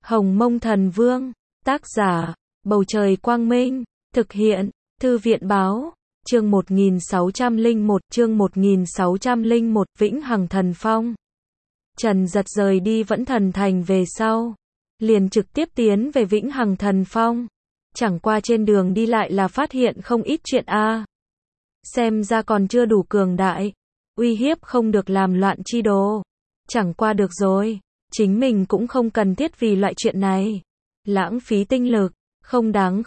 Hồng Mông Thần Vương, tác giả, Bầu Trời Quang Minh, thực hiện, Thư viện Báo, chương 1601, Vĩnh Hằng Thần Phong. Trần Giật rời đi Vẫn Thần Thành về sau, liền trực tiếp tiến về Vĩnh Hằng Thần Phong. Chẳng qua trên đường đi lại là phát hiện không ít chuyện xem ra còn chưa đủ cường đại, uy hiếp không được làm loạn chi đồ. Chẳng qua được rồi, chính mình cũng không cần thiết vì loại chuyện này lãng phí tinh lực, không đáng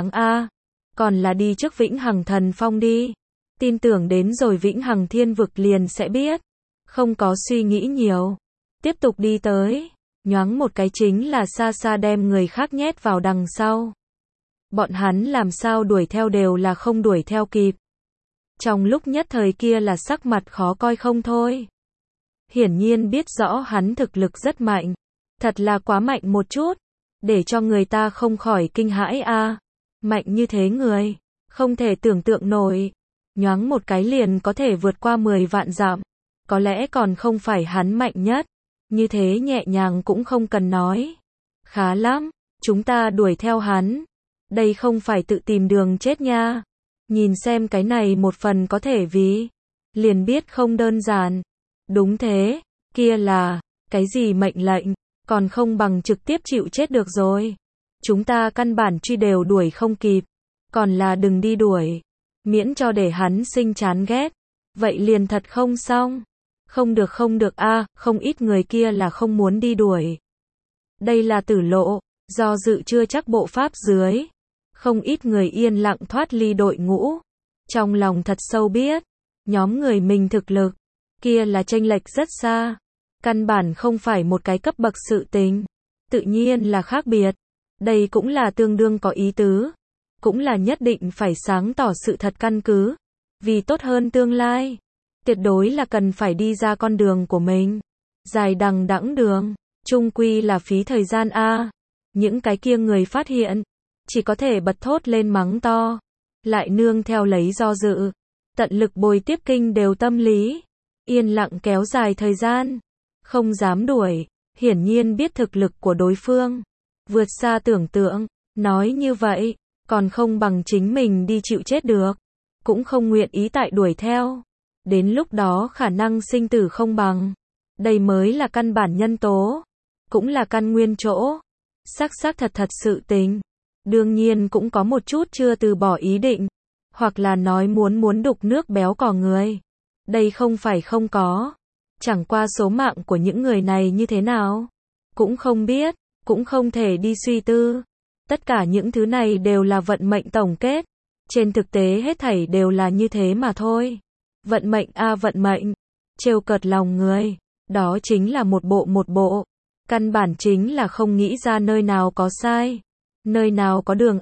còn là đi trước Vĩnh Hằng Thần Phong đi. Tin tưởng đến rồi Vĩnh Hằng Thiên Vực liền sẽ biết. Không có suy nghĩ nhiều, tiếp tục đi tới, nhoáng một cái chính là xa xa đem người khác nhét vào đằng sau. Bọn hắn làm sao đuổi theo đều là không đuổi theo kịp. Trong lúc nhất thời kia là sắc mặt khó coi không thôi. Hiển nhiên biết rõ hắn thực lực rất mạnh, thật là quá mạnh một chút, để cho người ta không khỏi kinh hãi Mạnh như thế người, không thể tưởng tượng nổi, nhoáng một cái liền có thể vượt qua 10 vạn dặm, có lẽ còn không phải hắn mạnh nhất, như thế nhẹ nhàng cũng không cần nói. Khá lắm, chúng ta đuổi theo hắn, đây không phải tự tìm đường chết nha. Nhìn xem cái này một phần có thể vì, liền biết không đơn giản. Đúng thế, kia là, cái gì mệnh lệnh, còn không bằng trực tiếp chịu chết được rồi. Chúng ta căn bản truy đều đuổi không kịp, còn là đừng đi đuổi, miễn cho để hắn sinh chán ghét. Vậy liền thật không xong. Không được không ít người kia là không muốn đi đuổi. Đây là tử lộ, do dự chưa chắc bộ pháp dưới. Không ít người yên lặng thoát ly đội ngũ. Trong lòng thật sâu biết, nhóm người mình thực lực, kia là chênh lệch rất xa. Căn bản không phải một cái cấp bậc sự tình. Tự nhiên là khác biệt. Đây cũng là tương đương có ý tứ. Cũng là nhất định phải sáng tỏ sự thật căn cứ. Vì tốt hơn tương lai. Tuyệt đối là cần phải đi ra con đường của mình. Dài đằng đẵng đường, chung quy là phí thời gian Những cái kia người phát hiện, chỉ có thể bật thốt lên mắng to. Lại nương theo lấy do dự. Tận lực bồi tiếp kinh đều tâm lý. Yên lặng kéo dài thời gian. Không dám đuổi. Hiển nhiên biết thực lực của đối phương vượt xa tưởng tượng. Nói như vậy, còn không bằng chính mình đi chịu chết được. Cũng không nguyện ý tại đuổi theo. Đến lúc đó khả năng sinh tử không bằng. Đây mới là căn bản nhân tố. Cũng là căn nguyên chỗ. Xác thật sự tình. Đương nhiên cũng có một chút chưa từ bỏ ý định. Hoặc là nói muốn đục nước béo cò người. Đây không phải không có. Chẳng qua số mạng của những người này như thế nào. Cũng không biết. Cũng không thể đi suy tư. Tất cả những thứ này đều là vận mệnh tổng kết. Trên thực tế hết thảy đều là như thế mà thôi. Vận mệnh vận mệnh. Trêu cợt lòng người. Đó chính là một bộ. Căn bản chính là không nghĩ ra nơi nào có sai. Nơi nào có đường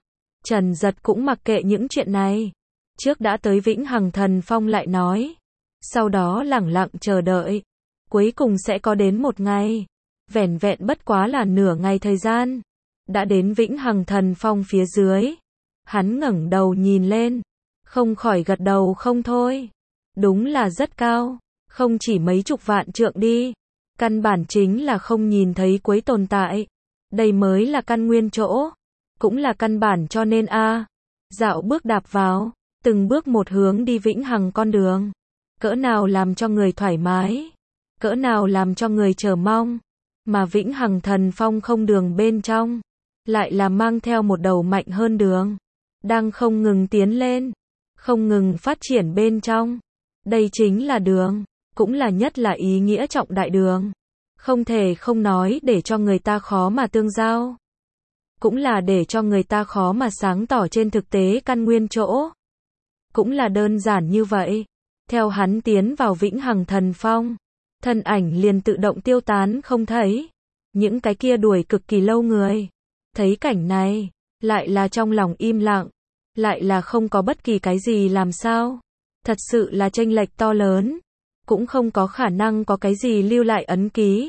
Trần Giật cũng mặc kệ những chuyện này. Trước đã tới Vĩnh Hằng Thần Phong lại nói. Sau đó lẳng lặng chờ đợi. Cuối cùng sẽ có đến một ngày. Vẻn vẹn bất quá là nửa ngày thời gian. Đã đến Vĩnh Hằng Thần Phong phía dưới. Hắn ngẩng đầu nhìn lên. Không khỏi gật đầu không thôi. Đúng là rất cao. Không chỉ mấy chục vạn trượng đi. Căn bản chính là không nhìn thấy cuối tồn tại. Đây mới là căn nguyên chỗ. Cũng là căn bản cho nên dạo bước đạp vào. Từng bước một hướng đi vĩnh hằng con đường. Cỡ nào làm cho người thoải mái. Cỡ nào làm cho người chờ mong. Mà Vĩnh Hằng Thần Phong không đường bên trong. Lại là mang theo một đầu mạnh hơn đường. Đang không ngừng tiến lên. Không ngừng phát triển bên trong. Đây chính là đường. Cũng là nhất là ý nghĩa trọng đại đường. Không thể không nói để cho người ta khó mà tương giao. Cũng là để cho người ta khó mà sáng tỏ trên thực tế căn nguyên chỗ. Cũng là đơn giản như vậy. Theo hắn tiến vào Vĩnh Hằng Thần Phong. Thân ảnh liền tự động tiêu tán không thấy. Những cái kia đuổi cực kỳ lâu người. Thấy cảnh này. Lại là trong lòng im lặng. Lại là không có bất kỳ cái gì làm sao. Thật sự là chênh lệch to lớn. Cũng không có khả năng có cái gì lưu lại ấn ký.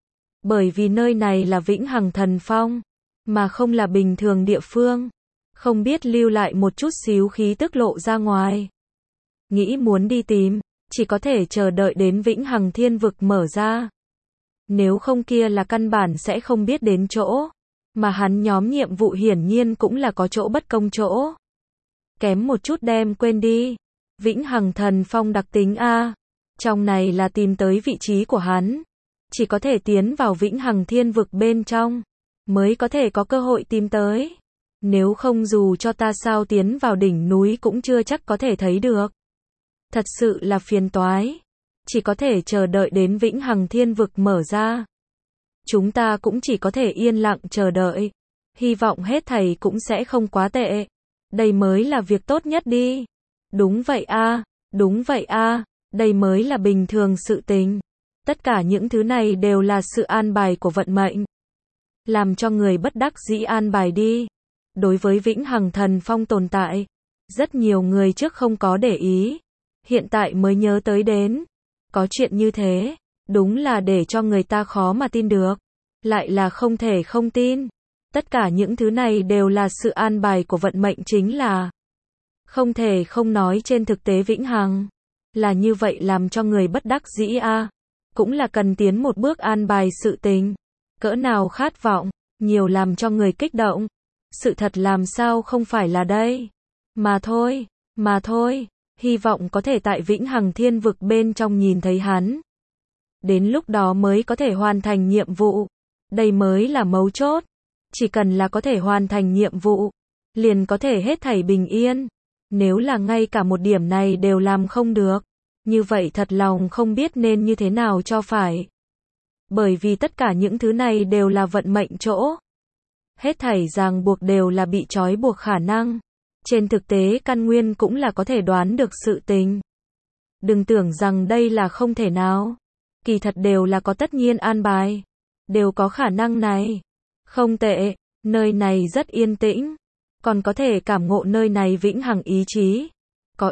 Bởi vì nơi này là Vĩnh Hằng Thần Phong. Mà không là bình thường địa phương. Không biết lưu lại một chút xíu khí tức lộ ra ngoài. Nghĩ muốn đi tìm. Chỉ có thể chờ đợi đến Vĩnh Hằng Thiên Vực mở ra. Nếu không kia là căn bản sẽ không biết đến chỗ. Mà hắn nhóm nhiệm vụ hiển nhiên cũng là có chỗ bất công chỗ. Kém một chút đem quên đi. Vĩnh Hằng Thần Phong đặc tính A. Trong này là tìm tới vị trí của hắn. Chỉ có thể tiến vào Vĩnh Hằng Thiên Vực bên trong. Mới có thể có cơ hội tìm tới. Nếu không dù cho ta sao tiến vào đỉnh núi cũng chưa chắc có thể thấy được. Thật sự là phiền toái. Chỉ có thể chờ đợi đến Vĩnh Hằng Thiên Vực mở ra. Chúng ta cũng chỉ có thể yên lặng chờ đợi. Hy vọng hết thảy cũng sẽ không quá tệ. Đây mới là việc tốt nhất đi. Đúng vậy a, đúng vậy a, đây mới là bình thường sự tình. Tất cả những thứ này đều là sự an bài của vận mệnh. Làm cho người bất đắc dĩ an bài đi. Đối với Vĩnh Hằng Thần Phong tồn tại, rất nhiều người trước không có để ý. Hiện tại mới nhớ tới đến. Có chuyện như thế, đúng là để cho người ta khó mà tin được. Lại là không thể không tin. Tất cả những thứ này đều là sự an bài của vận mệnh chính là. Không thể không nói trên thực tế Vĩnh Hằng. Là như vậy làm cho người bất đắc dĩ a. Cũng là cần tiến một bước an bài sự tình. Cỡ nào khát vọng, nhiều làm cho người kích động. Sự thật làm sao không phải là đây. Mà thôi, hy vọng có thể tại Vĩnh Hằng Thiên Vực bên trong nhìn thấy hắn. Đến lúc đó mới có thể hoàn thành nhiệm vụ. Đây mới là mấu chốt. Chỉ cần là có thể hoàn thành nhiệm vụ, liền có thể hết thảy bình yên. Nếu là ngay cả một điểm này đều làm không được, như vậy thật lòng không biết nên như thế nào cho phải. Bởi vì tất cả những thứ này đều là vận mệnh chỗ. Hết thảy ràng buộc đều là bị trói buộc khả năng. Trên thực tế căn nguyên cũng là có thể đoán được sự tình. Đừng tưởng rằng đây là không thể nào. Kỳ thật đều là có tất nhiên an bài. Đều có khả năng này. Không tệ, nơi này rất yên tĩnh. Còn có thể cảm ngộ nơi này vĩnh hằng ý chí. Có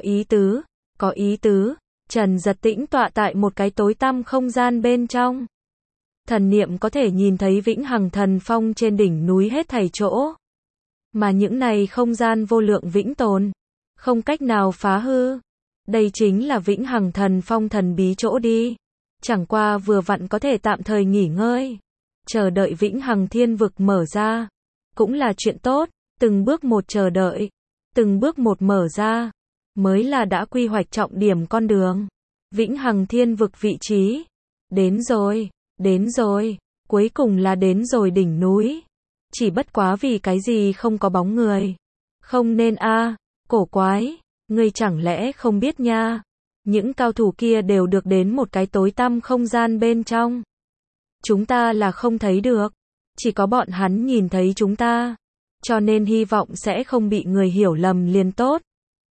ý tứ. Trần Giật tĩnh tọa tại một cái tối tăm không gian bên trong. Thần niệm có thể nhìn thấy Vĩnh Hằng Thần Phong trên đỉnh núi hết thảy chỗ. Mà những này không gian vô lượng vĩnh tồn. Không cách nào phá hư. Đây chính là Vĩnh Hằng Thần Phong thần bí chỗ đi. Chẳng qua vừa vặn có thể tạm thời nghỉ ngơi. Chờ đợi Vĩnh Hằng Thiên Vực mở ra. Cũng là chuyện tốt. Từng bước một chờ đợi. Từng bước một mở ra. Mới là đã quy hoạch trọng điểm con đường. Vĩnh Hằng Thiên Vực vị trí. Đến rồi. Cuối cùng là đến rồi đỉnh núi. Chỉ bất quá vì cái gì không có bóng người. Không nên a, cổ quái. Ngươi chẳng lẽ không biết nha. Những cao thủ kia đều được đến một cái tối tăm không gian bên trong. Chúng ta là không thấy được. Chỉ có bọn hắn nhìn thấy chúng ta. Cho nên hy vọng sẽ không bị người hiểu lầm liền tốt.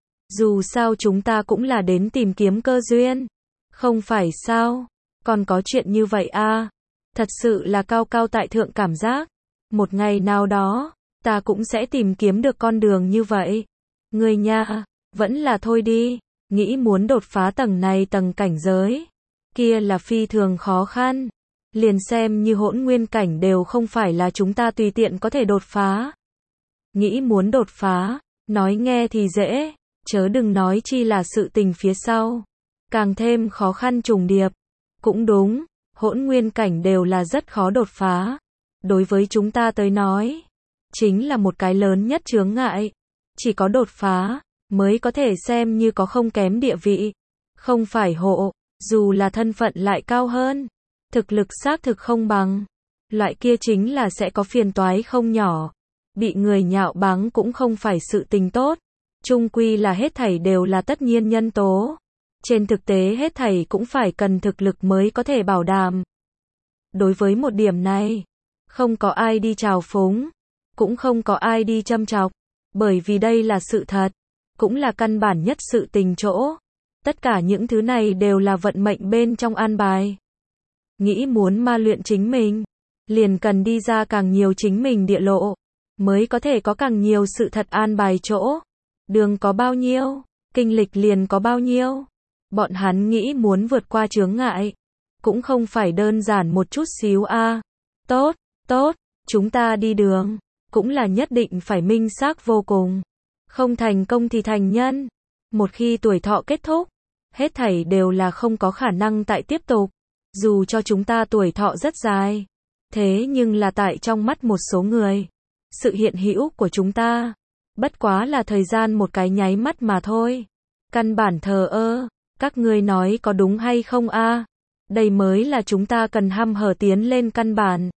Dù sao chúng ta cũng là đến tìm kiếm cơ duyên. Không phải sao? Còn có chuyện như vậy a? Thật sự là cao cao tại thượng cảm giác. Một ngày nào đó, ta cũng sẽ tìm kiếm được con đường như vậy. Ngươi nha, vẫn là thôi đi. Nghĩ muốn đột phá tầng này tầng cảnh giới. Kia là phi thường khó khăn. Liền xem như hỗn nguyên cảnh đều không phải là chúng ta tùy tiện có thể đột phá. Nghĩ muốn đột phá, nói nghe thì dễ, chớ đừng nói chi là sự tình phía sau. Càng thêm khó khăn trùng điệp. Cũng đúng, hỗn nguyên cảnh đều là rất khó đột phá. Đối với chúng ta tới nói, chính là một cái lớn nhất chướng ngại. Chỉ có đột phá, mới có thể xem như có không kém địa vị. Không phải hộ, dù là thân phận lại cao hơn. Thực lực xác thực không bằng. Loại kia chính là sẽ có phiền toái không nhỏ. Bị người nhạo báng cũng không phải sự tình tốt. Chung quy là hết thảy đều là tất nhiên nhân tố. Trên thực tế hết thảy cũng phải cần thực lực mới có thể bảo đảm. Đối với một điểm này, không có ai đi trào phúng, cũng không có ai đi châm chọc, bởi vì đây là sự thật, cũng là căn bản nhất sự tình chỗ. Tất cả những thứ này đều là vận mệnh bên trong an bài. Nghĩ muốn ma luyện chính mình, liền cần đi ra càng nhiều chính mình địa lộ, mới có thể có càng nhiều sự thật an bài chỗ. Đường có bao nhiêu, kinh lịch liền có bao nhiêu. Bọn hắn nghĩ muốn vượt qua chướng ngại, cũng không phải đơn giản một chút xíu a. Tốt, chúng ta đi đường, cũng là nhất định phải minh xác vô cùng. Không thành công thì thành nhân. Một khi tuổi thọ kết thúc, hết thảy đều là không có khả năng tại tiếp tục. Dù cho chúng ta tuổi thọ rất dài, thế nhưng là tại trong mắt một số người, sự hiện hữu của chúng ta bất quá là thời gian một cái nháy mắt mà thôi. Căn bản thờ ơ, các ngươi nói có đúng hay không a? Đây mới là chúng ta cần hăm hở tiến lên căn bản.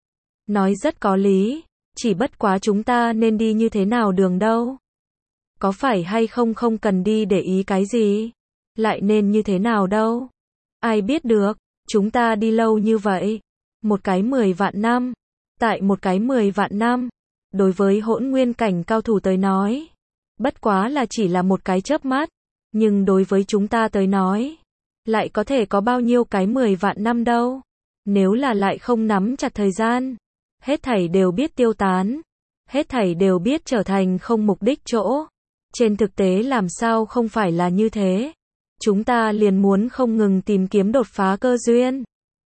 Nói rất có lý, chỉ bất quá chúng ta nên đi như thế nào đường đâu. Có phải hay không không cần đi để ý cái gì, lại nên như thế nào đâu. Ai biết được, chúng ta đi lâu như vậy, một cái 10 vạn năm, tại một cái 10 vạn năm, đối với hỗn nguyên cảnh cao thủ tới nói, bất quá là chỉ là một cái chớp mắt, nhưng đối với chúng ta tới nói, lại có thể có bao nhiêu cái 10 vạn năm đâu. Nếu là lại không nắm chặt thời gian, hết thảy đều biết tiêu tán, hết thảy đều biết trở thành không mục đích chỗ. Trên thực tế làm sao không phải là như thế. Chúng ta liền muốn không ngừng tìm kiếm đột phá cơ duyên.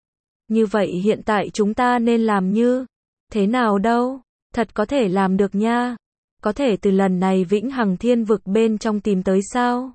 Như vậy hiện tại chúng ta nên làm như thế nào đâu? Thật có thể làm được nha. Có thể từ lần này vĩnh hằng thiên vực bên trong tìm tới sao?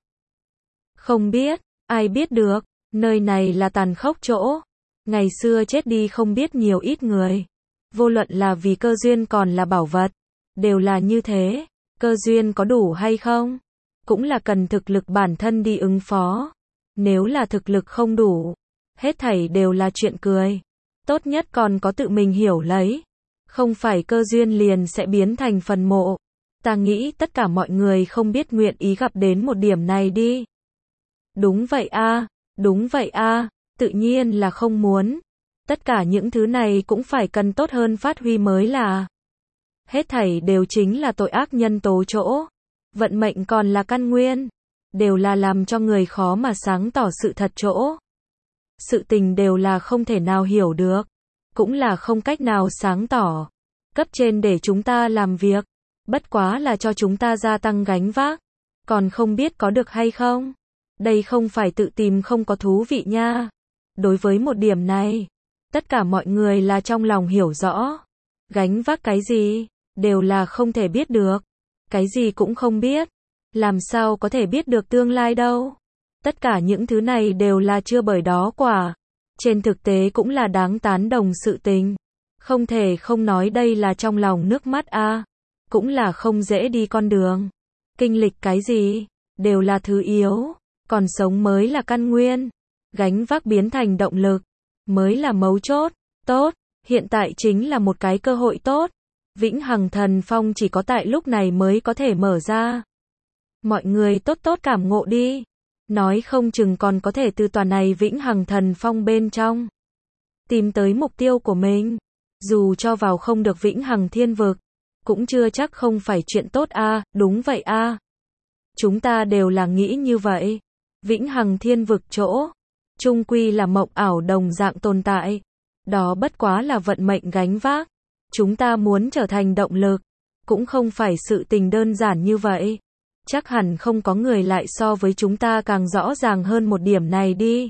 Không biết, ai biết được, nơi này là tàn khốc chỗ. Ngày xưa chết đi không biết nhiều ít người. Vô luận là vì cơ duyên còn là bảo vật, đều là như thế. Cơ duyên có đủ hay không? Cũng là cần thực lực bản thân đi ứng phó. Nếu là thực lực không đủ, hết thảy đều là chuyện cười. Tốt nhất còn có tự mình hiểu lấy. Không phải cơ duyên liền sẽ biến thành phần mộ. Ta nghĩ tất cả mọi người không biết nguyện ý gặp đến một điểm này đi. Đúng vậy a, đúng vậy a, tự nhiên là không muốn. Tất cả những thứ này cũng phải cần tốt hơn phát huy mới là. Hết thảy đều chính là tội ác nhân tố chỗ. Vận mệnh còn là căn nguyên. Đều là làm cho người khó mà sáng tỏ sự thật chỗ. Sự tình đều là không thể nào hiểu được. Cũng là không cách nào sáng tỏ. Cấp trên để chúng ta làm việc. Bất quá là cho chúng ta gia tăng gánh vác. Còn không biết có được hay không. Đây không phải tự tìm không có thú vị nha. Đối với một điểm này, tất cả mọi người là trong lòng hiểu rõ. Gánh vác cái gì, đều là không thể biết được. Cái gì cũng không biết. Làm sao có thể biết được tương lai đâu. Tất cả những thứ này đều là chưa bởi đó quả. Trên thực tế cũng là đáng tán đồng sự tình. Không thể không nói đây là trong lòng nước mắt a. Cũng là không dễ đi con đường. Kinh lịch cái gì, đều là thứ yếu. Còn sống mới là căn nguyên. Gánh vác biến thành động lực, mới là mấu chốt. Tốt, hiện tại chính là một cái cơ hội tốt. Vĩnh hằng thần phong chỉ có tại lúc này mới có thể mở ra. Mọi người tốt tốt cảm ngộ đi. Nói không chừng còn có thể từ tòa này vĩnh hằng thần phong bên trong tìm tới mục tiêu của mình. Dù cho vào không được vĩnh hằng thiên vực, cũng chưa chắc không phải chuyện tốt a. Đúng vậy a. Chúng ta đều là nghĩ như vậy. Vĩnh hằng thiên vực chỗ, chung quy là mộng ảo đồng dạng tồn tại. Đó bất quá là vận mệnh gánh vác. Chúng ta muốn trở thành động lực, cũng không phải sự tình đơn giản như vậy. Chắc hẳn không có người lại so với chúng ta càng rõ ràng hơn một điểm này đi.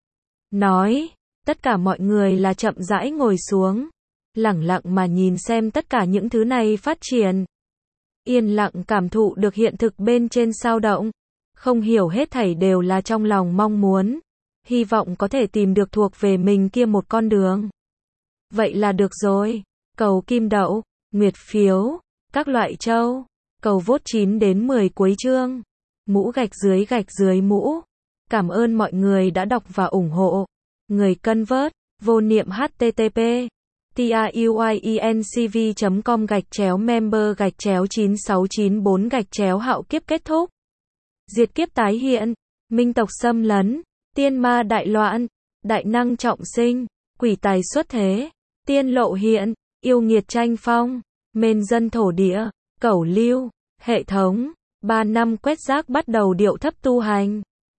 Nói, tất cả mọi người là chậm rãi ngồi xuống, lẳng lặng mà nhìn xem tất cả những thứ này phát triển. Yên lặng cảm thụ được hiện thực bên trên sao động. Không hiểu hết thảy đều là trong lòng mong muốn. Hy vọng có thể tìm được thuộc về mình kia một con đường. Vậy là được rồi. Cầu kim đậu, nguyệt phiếu, các loại châu. Cầu vote 9 đến 10 cuối chương. Mũ gạch dưới mũ. Cảm ơn mọi người đã đọc và ủng hộ. Người cân vớt, vô niệm http tiuyencv.com/member/9694 hạo kiếp kết thúc. Diệt kiếp tái hiện, minh tộc xâm lấn, tiên ma đại loạn, đại năng trọng sinh, quỷ tài xuất thế, tiên lộ hiện, yêu nghiệt tranh phong, mên dân thổ địa, cẩu lưu, hệ thống, 3 năm quét rác bắt đầu điệu thấp tu hành.